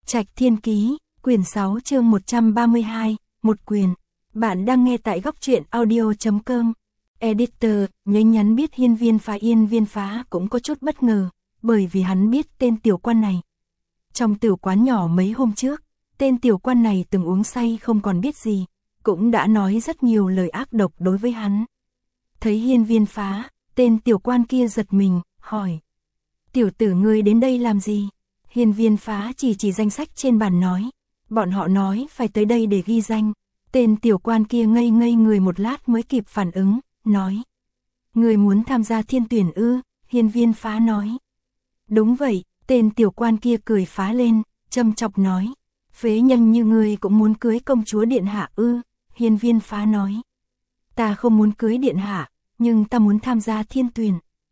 Trạch Thiên Ký, quyển 6 chương 132, một quyền. Bạn đang nghe tại góc truyện audio.com. Editor, nhanh nhắn biết Yên Viên Phá cũng có chút bất ngờ, bởi vì hắn biết tên tiểu quan này. Trong tiểu quán nhỏ mấy hôm trước, tên tiểu quan này từng uống say không còn biết gì, cũng đã nói rất nhiều lời ác độc đối với hắn. Thấy Hiên Viên Phá, tên tiểu quan kia giật mình, hỏi: "Tiểu tử ngươi đến đây làm gì?" Hiên Viên Phá chỉ danh sách trên bàn nói: "Bọn họ nói phải tới đây để ghi danh." Tên tiểu quan kia ngây người một lát mới kịp phản ứng, nói: "Ngươi muốn tham gia thiên tuyển ư?" Hiên Viên Phá nói: "Đúng vậy." Tên tiểu quan kia cười phá lên, châm chọc nói: "Phế nhân như ngươi cũng muốn cưới công chúa điện hạ ư?" Hiên Viên Phá nói: "Ta không muốn cưới điện hạ, nhưng ta muốn tham gia thiên tuyển."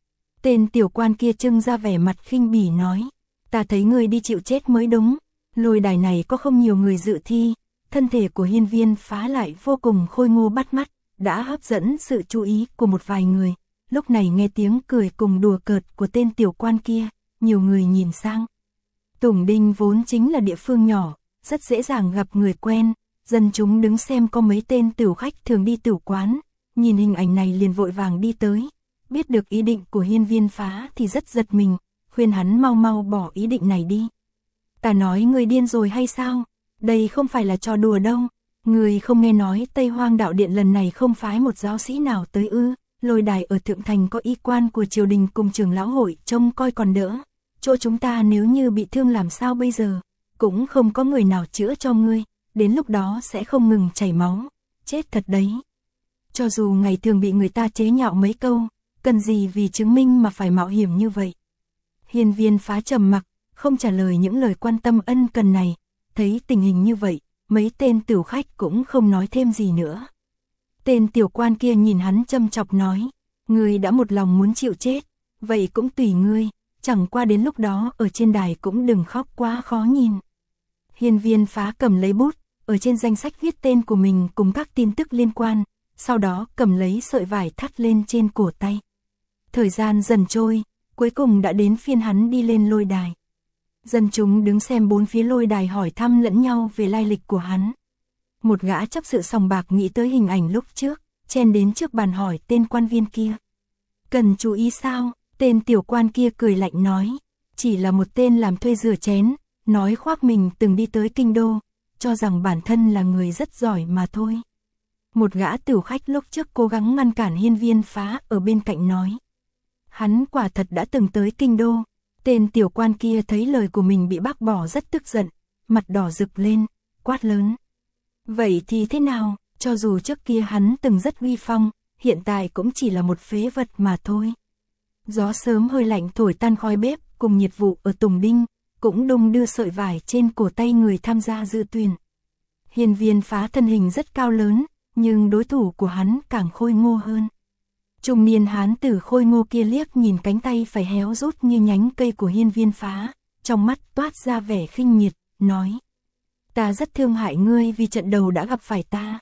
Tên tiểu quan kia trưng ra vẻ mặt khinh bỉ nói: "Ta thấy ngươi đi chịu chết mới đúng, lôi đài này có không nhiều người dự thi." Thân thể của Hiên Viên Phá lại vô cùng khôi ngô bắt mắt, đã hấp dẫn sự chú ý của một vài người. Lúc này nghe tiếng cười cùng đùa cợt của tên tiểu quan kia, nhiều người nhìn sang. Tùng Đinh vốn chính là địa phương nhỏ, rất dễ dàng gặp người quen, dân chúng đứng xem có mấy tên tửu khách thường đi tửu quán, nhìn hình ảnh này liền vội vàng đi tới. Biết được ý định của Hiên Viên Phá thì rất giật mình, khuyên hắn mau bỏ ý định này đi. "Ta nói ngươi điên rồi hay sao? Đây không phải là trò đùa đâu. Ngươi không nghe nói Tây Hoang Đạo Điện lần này không phái một giáo sĩ nào tới ư? Lôi đài ở Thượng Thành có y quan của triều đình cùng trưởng lão hội trông coi còn đỡ. Chỗ chúng ta nếu như bị thương làm sao bây giờ? Cũng không có người nào chữa cho ngươi, đến lúc đó sẽ không ngừng chảy máu. Chết thật đấy. Cho dù ngày thường bị người ta chế nhạo mấy câu, cần gì vì chứng minh mà phải mạo hiểm như vậy?" Hiên Viên Phá trầm mặc, không trả lời những lời quan tâm ân cần này. Thấy tình hình như vậy, mấy tên tửu khách cũng không nói thêm gì nữa. Tên tiểu quan kia nhìn hắn châm chọc nói: "Ngươi đã một lòng muốn chịu chết, vậy cũng tùy ngươi, chẳng qua đến lúc đó ở trên đài cũng đừng khóc quá khó nhìn." Hiên Viên Phá cầm lấy bút, ở trên danh sách viết tên của mình cùng các tin tức liên quan, sau đó cầm lấy sợi vải thắt lên trên cổ tay. Thời gian dần trôi, cuối cùng đã đến phiên hắn đi lên lôi đài. Dân chúng đứng xem bốn phía lôi đài hỏi thăm lẫn nhau về lai lịch của hắn. Một gã chấp sự sòng bạc nghĩ tới hình ảnh lúc trước, chen đến trước bàn hỏi tên quan viên kia: "Cần chú ý sao?" Tên tiểu quan kia cười lạnh nói: "Chỉ là một tên làm thuê rửa chén, nói khoác mình từng đi tới kinh đô, cho rằng bản thân là người rất giỏi mà thôi." Một gã tửu khách lúc trước cố gắng ngăn cản Hiên Viên Phá ở bên cạnh nói: "Hắn quả thật đã từng tới kinh đô." Tên tiểu quan kia thấy lời của mình bị bác bỏ rất tức giận, mặt đỏ rực lên, quát lớn: "Vậy thì thế nào, cho dù trước kia hắn từng rất uy phong, hiện tại cũng chỉ là một phế vật mà thôi." Gió sớm hơi lạnh thổi tan khói bếp cùng nhiệt vụ ở Tùng Đinh, cũng đung đưa sợi vải trên cổ tay người tham gia dự tuyển. Hiên Viên Phá thân hình rất cao lớn, nhưng đối thủ của hắn càng khôi ngô hơn. Trung niên hán tử khôi ngô kia liếc nhìn cánh tay phải héo rút như nhánh cây của Hiên Viên Phá, trong mắt toát ra vẻ khinh miệt, nói: "Ta rất thương hại ngươi vì trận đầu đã gặp phải ta."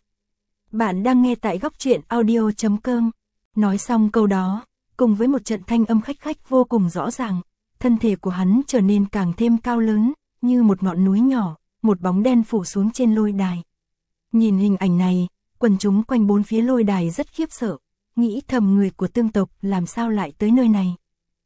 Bạn đang nghe tại góc truyện audio.com. Nói xong câu đó, cùng với một trận thanh âm khách vô cùng rõ ràng, thân thể của hắn trở nên càng thêm cao lớn, như một ngọn núi nhỏ, một bóng đen phủ xuống trên lôi đài. Nhìn hình ảnh này, quần chúng quanh bốn phía lôi đài rất khiếp sợ, nghĩ thầm người của tương tộc làm sao lại tới nơi này.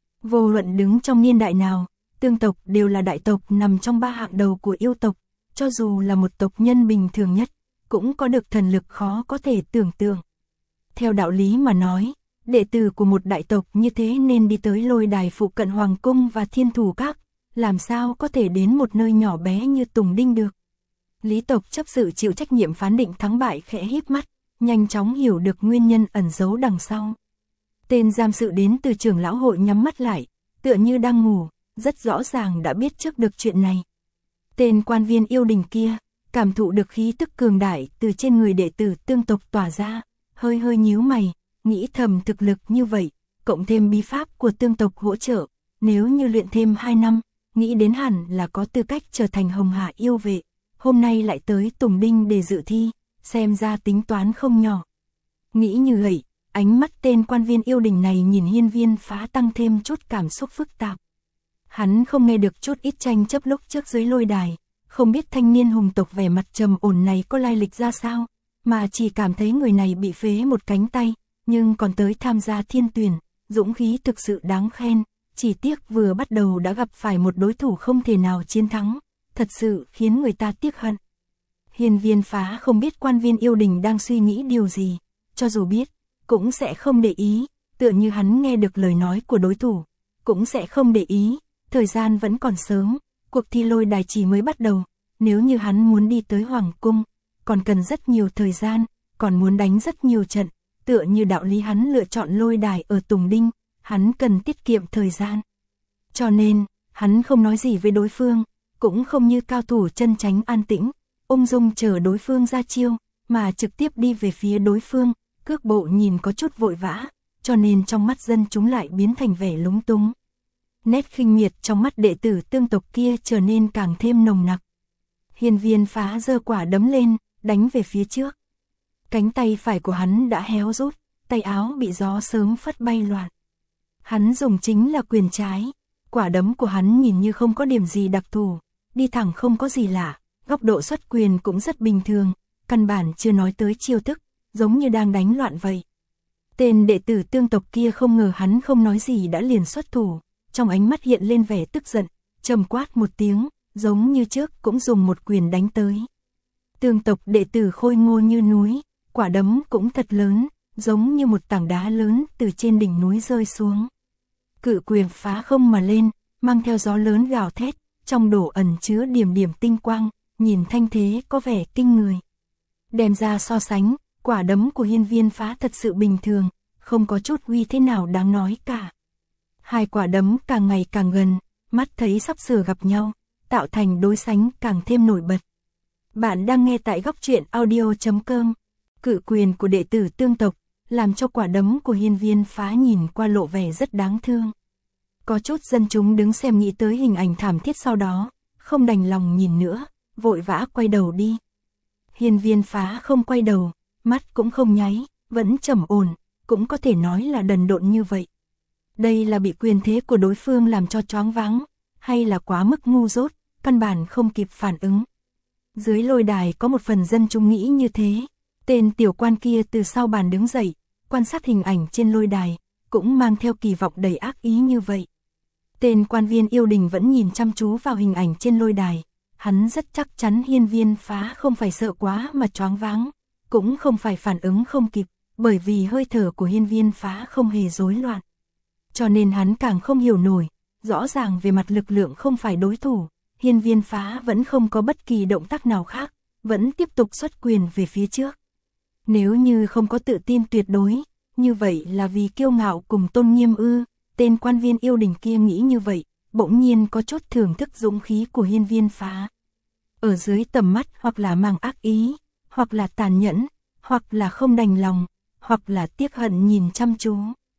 Vô luận đứng trong niên đại nào, tương tộc đều là đại tộc nằm trong ba hạng đầu của yêu tộc, cho dù là một tộc nhân bình thường nhất, cũng có được thần lực khó có thể tưởng tượng. Theo đạo lý mà nói, đệ tử của một đại tộc như thế nên đi tới lôi đài phụ cận Hoàng Cung và Thiên Thủ Các, làm sao có thể đến một nơi nhỏ bé như Tùng Đinh được. Lý tộc chấp sự chịu trách nhiệm phán định thắng bại khẽ híp mắt, nhanh chóng hiểu được nguyên nhân ẩn giấu đằng sau. Tên giam sự đến từ trưởng lão hội nhắm mắt lại, tựa như đang ngủ, rất rõ ràng đã biết trước được chuyện này. Tên quan viên yêu đình kia, cảm thụ được khí tức cường đại từ trên người đệ tử tương tộc tỏa ra, hơi nhíu mày, nghĩ thầm thực lực như vậy, cộng thêm bí pháp của tương tộc hỗ trợ, nếu như luyện thêm 2 năm, nghĩ đến hẳn là có tư cách trở thành Hồng Hà yêu vệ, hôm nay lại tới Tùng Đinh để dự thi, xem ra tính toán không nhỏ. Nghĩ như vậy, ánh mắt tên quan viên yêu đình này nhìn Hiên Viên Phá tăng thêm chút cảm xúc phức tạp. Hắn không nghe được chút ít tranh chấp lúc trước dưới lôi đài, không biết thanh niên hùng tộc vẻ mặt trầm ổn này có lai lịch ra sao, mà chỉ cảm thấy người này bị phế một cánh tay, nhưng còn tới tham gia thiên tuyển, dũng khí thực sự đáng khen, chỉ tiếc vừa bắt đầu đã gặp phải một đối thủ không thể nào chiến thắng, thật sự khiến người ta tiếc hận. Hiên Viên Phá không biết quan viên yêu đình đang suy nghĩ điều gì, cho dù biết, cũng sẽ không để ý, tựa như hắn nghe được lời nói của đối thủ, cũng sẽ không để ý, thời gian vẫn còn sớm, cuộc thi lôi đài chỉ mới bắt đầu, nếu như hắn muốn đi tới Hoàng Cung, còn cần rất nhiều thời gian, còn muốn đánh rất nhiều trận, tựa như đạo lý hắn lựa chọn lôi đài ở Tùng Đinh, hắn cần tiết kiệm thời gian. Cho nên, hắn không nói gì với đối phương, cũng không như cao thủ chân chánh an tĩnh, ung dung chờ đối phương ra chiêu, mà trực tiếp đi về phía đối phương, cước bộ nhìn có chút vội vã, cho nên trong mắt dân chúng lại biến thành vẻ lúng túng. Nét khinh miệt trong mắt đệ tử tương tộc kia trở nên càng thêm nồng nặc. Hiên Viên Phá giơ quả đấm lên, đánh về phía trước. Cánh tay phải của hắn đã héo rút, tay áo bị gió sớm phất bay loạn. Hắn dùng chính là quyền trái, quả đấm của hắn nhìn như không có điểm gì đặc thù, đi thẳng không có gì lạ, góc độ xuất quyền cũng rất bình thường, căn bản chưa nói tới chiêu thức, giống như đang đánh loạn vậy. Tên đệ tử tương tộc kia không ngờ hắn không nói gì đã liền xuất thủ, trong ánh mắt hiện lên vẻ tức giận, trầm quát một tiếng, giống như trước cũng dùng một quyền đánh tới. Tương tộc đệ tử khôi ngô như núi, quả đấm cũng thật lớn, giống như một tảng đá lớn từ trên đỉnh núi rơi xuống. Cự quyền phá không mà lên, mang theo gió lớn gào thét, trong đổ ẩn chứa điểm điểm tinh quang, nhìn thanh thế có vẻ kinh người. Đem ra so sánh, quả đấm của Hiên Viên Phá thật sự bình thường, không có chút uy thế nào đáng nói cả. Hai quả đấm càng ngày càng gần, mắt thấy sắp sửa gặp nhau, tạo thành đối sánh càng thêm nổi bật. Bạn đang nghe tại góc truyện audio.com. Cự quyền của đệ tử tương tộc, làm cho quả đấm của Hiên Viên Phá nhìn qua lộ vẻ rất đáng thương. Có chút dân chúng đứng xem nghĩ tới hình ảnh thảm thiết sau đó, không đành lòng nhìn nữa, vội vã quay đầu đi. Hiên Viên Phá không quay đầu, mắt cũng không nháy, vẫn trầm ổn, cũng có thể nói là đần độn như vậy. Đây là bị quyền thế của đối phương làm cho choáng váng, hay là quá mức ngu dốt, căn bản không kịp phản ứng. Dưới lôi đài có một phần dân chúng nghĩ như thế, tên tiểu quan kia từ sau bàn đứng dậy, quan sát hình ảnh trên lôi đài, cũng mang theo kỳ vọng đầy ác ý như vậy. Tên quan viên yêu đình vẫn nhìn chăm chú vào hình ảnh trên lôi đài, hắn rất chắc chắn Hiên Viên Phá không phải sợ quá mà choáng váng, cũng không phải phản ứng không kịp, bởi vì hơi thở của Hiên Viên Phá không hề rối loạn. Cho nên hắn càng không hiểu nổi, rõ ràng về mặt lực lượng không phải đối thủ, Hiên Viên Phá vẫn không có bất kỳ động tác nào khác, vẫn tiếp tục xuất quyền về phía trước. Nếu như không có tự tin tuyệt đối, như vậy là vì kiêu ngạo cùng tôn nghiêm ư? Tên quan viên yêu đình kia nghĩ như vậy, bỗng nhiên có chút thưởng thức dũng khí của Hiên Viên Phá. Ở dưới tầm mắt hoặc là mang ác ý, hoặc là tàn nhẫn, hoặc là không đành lòng, hoặc là tiếc hận nhìn chăm chú.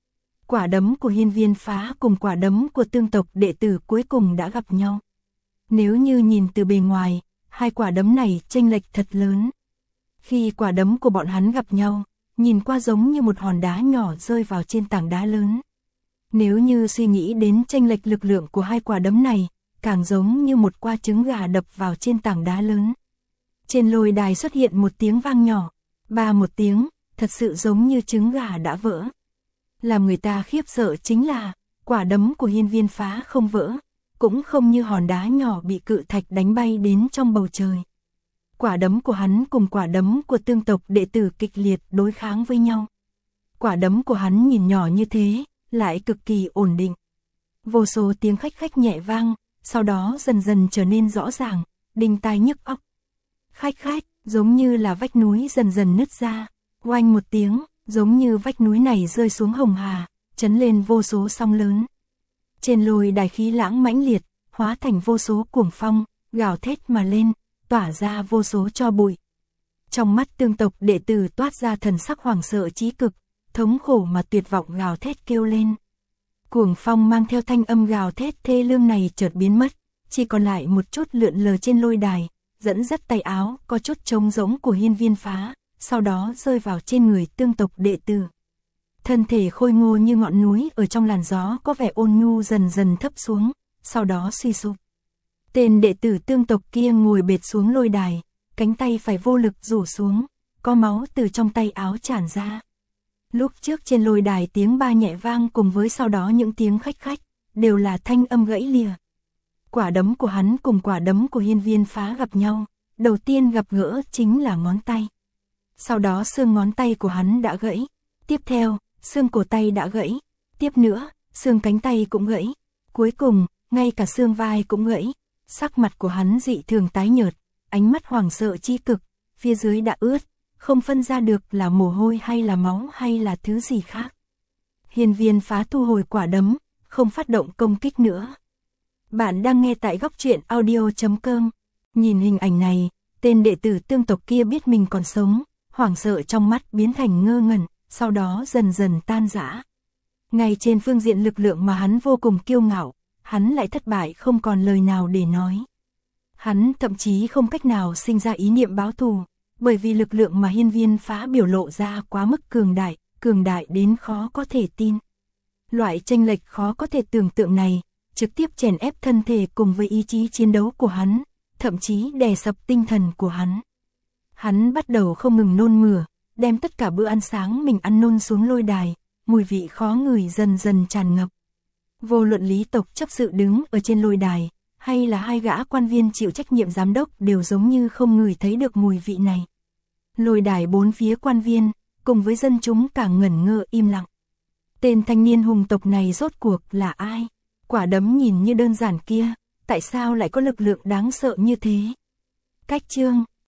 Quả đấm của Hiên Viên Phá cùng quả đấm của tương tộc đệ tử cuối cùng đã gặp nhau. Nếu như nhìn từ bề ngoài, hai quả đấm này chênh lệch thật lớn. Khi quả đấm của bọn hắn gặp nhau, nhìn qua giống như một hòn đá nhỏ rơi vào trên tảng đá lớn. Nếu như suy nghĩ đến chênh lệch lực lượng của hai quả đấm này, càng giống như một quả trứng gà đập vào trên tảng đá lớn. Trên lôi đài xuất hiện một tiếng vang nhỏ, ba một tiếng, thật sự giống như trứng gà đã vỡ. Làm người ta khiếp sợ chính là, quả đấm của Hiên Viên Phá không vỡ, cũng không như hòn đá nhỏ bị cự thạch đánh bay đến trong bầu trời. Quả đấm của hắn cùng quả đấm của tương tộc đệ tử kịch liệt đối kháng với nhau. Quả đấm của hắn nhìn nhỏ như thế, lại cực kỳ ổn định. Vô số tiếng khách khách nhẹ vang, sau đó dần dần trở nên rõ ràng, đinh tai nhức óc. Khách khách, giống như là vách núi dần dần nứt ra, oanh một tiếng, giống như vách núi này rơi xuống hồng hà, chấn lên vô số sóng lớn. Trên lôi đài khí lãng mãnh liệt, hóa thành vô số cuồng phong, gào thét mà lên, tỏa ra vô số tro bụi. Trong mắt tương tộc đệ tử toát ra thần sắc hoảng sợ chí cực, thống khổ mà tuyệt vọng gào thét kêu lên. Cuồng phong mang theo thanh âm gào thét thê lương này chợt biến mất, chỉ còn lại một chút lượn lờ trên lôi đài, dẫn dắt tay áo có chút trống rỗng của Hiên Viên Phá, sau đó rơi vào trên người tương tộc đệ tử. Thân thể khôi ngô như ngọn núi ở trong làn gió có vẻ ôn nhu dần dần thấp xuống, sau đó suy sụp. Tên đệ tử tương tộc kia ngồi bệt xuống lôi đài, cánh tay phải vô lực rủ xuống, có máu từ trong tay áo tràn ra. Lúc trước trên lôi đài tiếng ba nhẹ vang cùng với sau đó những tiếng khách khách, đều là thanh âm gãy lìa. Quả đấm của hắn cùng quả đấm của Hiên Viên Phá gặp nhau, đầu tiên gặp gỡ chính là ngón tay. Sau đó xương ngón tay của hắn đã gãy, tiếp theo, xương cổ tay đã gãy, tiếp nữa, xương cánh tay cũng gãy, cuối cùng, ngay cả xương vai cũng gãy. Sắc mặt của hắn dị thường tái nhợt, ánh mắt hoảng sợ chi cực, phía dưới đã ướt, không phân ra được là mồ hôi hay là máu hay là thứ gì khác. Hiên Viên Phá thu hồi quả đấm, không phát động công kích nữa. Bạn đang nghe tại góc truyện audio.com. Nhìn hình ảnh này, tên đệ tử tương tộc kia biết mình còn sống, hoảng sợ trong mắt biến thành ngơ ngẩn, sau đó dần dần tan rã. Ngay trên phương diện lực lượng mà hắn vô cùng kiêu ngạo, hắn lại thất bại không còn lời nào để nói. Hắn thậm chí không cách nào sinh ra ý niệm báo thù, bởi vì lực lượng mà Hiên Viên Phá biểu lộ ra quá mức cường đại đến khó có thể tin. Loại chênh lệch khó có thể tưởng tượng này, trực tiếp chèn ép thân thể cùng với ý chí chiến đấu của hắn, thậm chí đè sập tinh thần của hắn. Hắn bắt đầu không ngừng nôn mửa, đem tất cả bữa ăn sáng mình ăn nôn xuống lôi đài, mùi vị khó ngửi dần dần tràn ngập. Vô luận Lý tộc chấp sự đứng ở trên lôi đài, hay là hai gã quan viên chịu trách nhiệm giám đốc đều giống như không ngửi thấy được mùi vị này. Lôi đài bốn phía quan viên, cùng với dân chúng cả ngẩn ngơ im lặng. Tên thanh niên hùng tộc này rốt cuộc là ai? Quả đấm nhìn như đơn giản kia, tại sao lại có lực lượng đáng sợ như thế? Cách chương,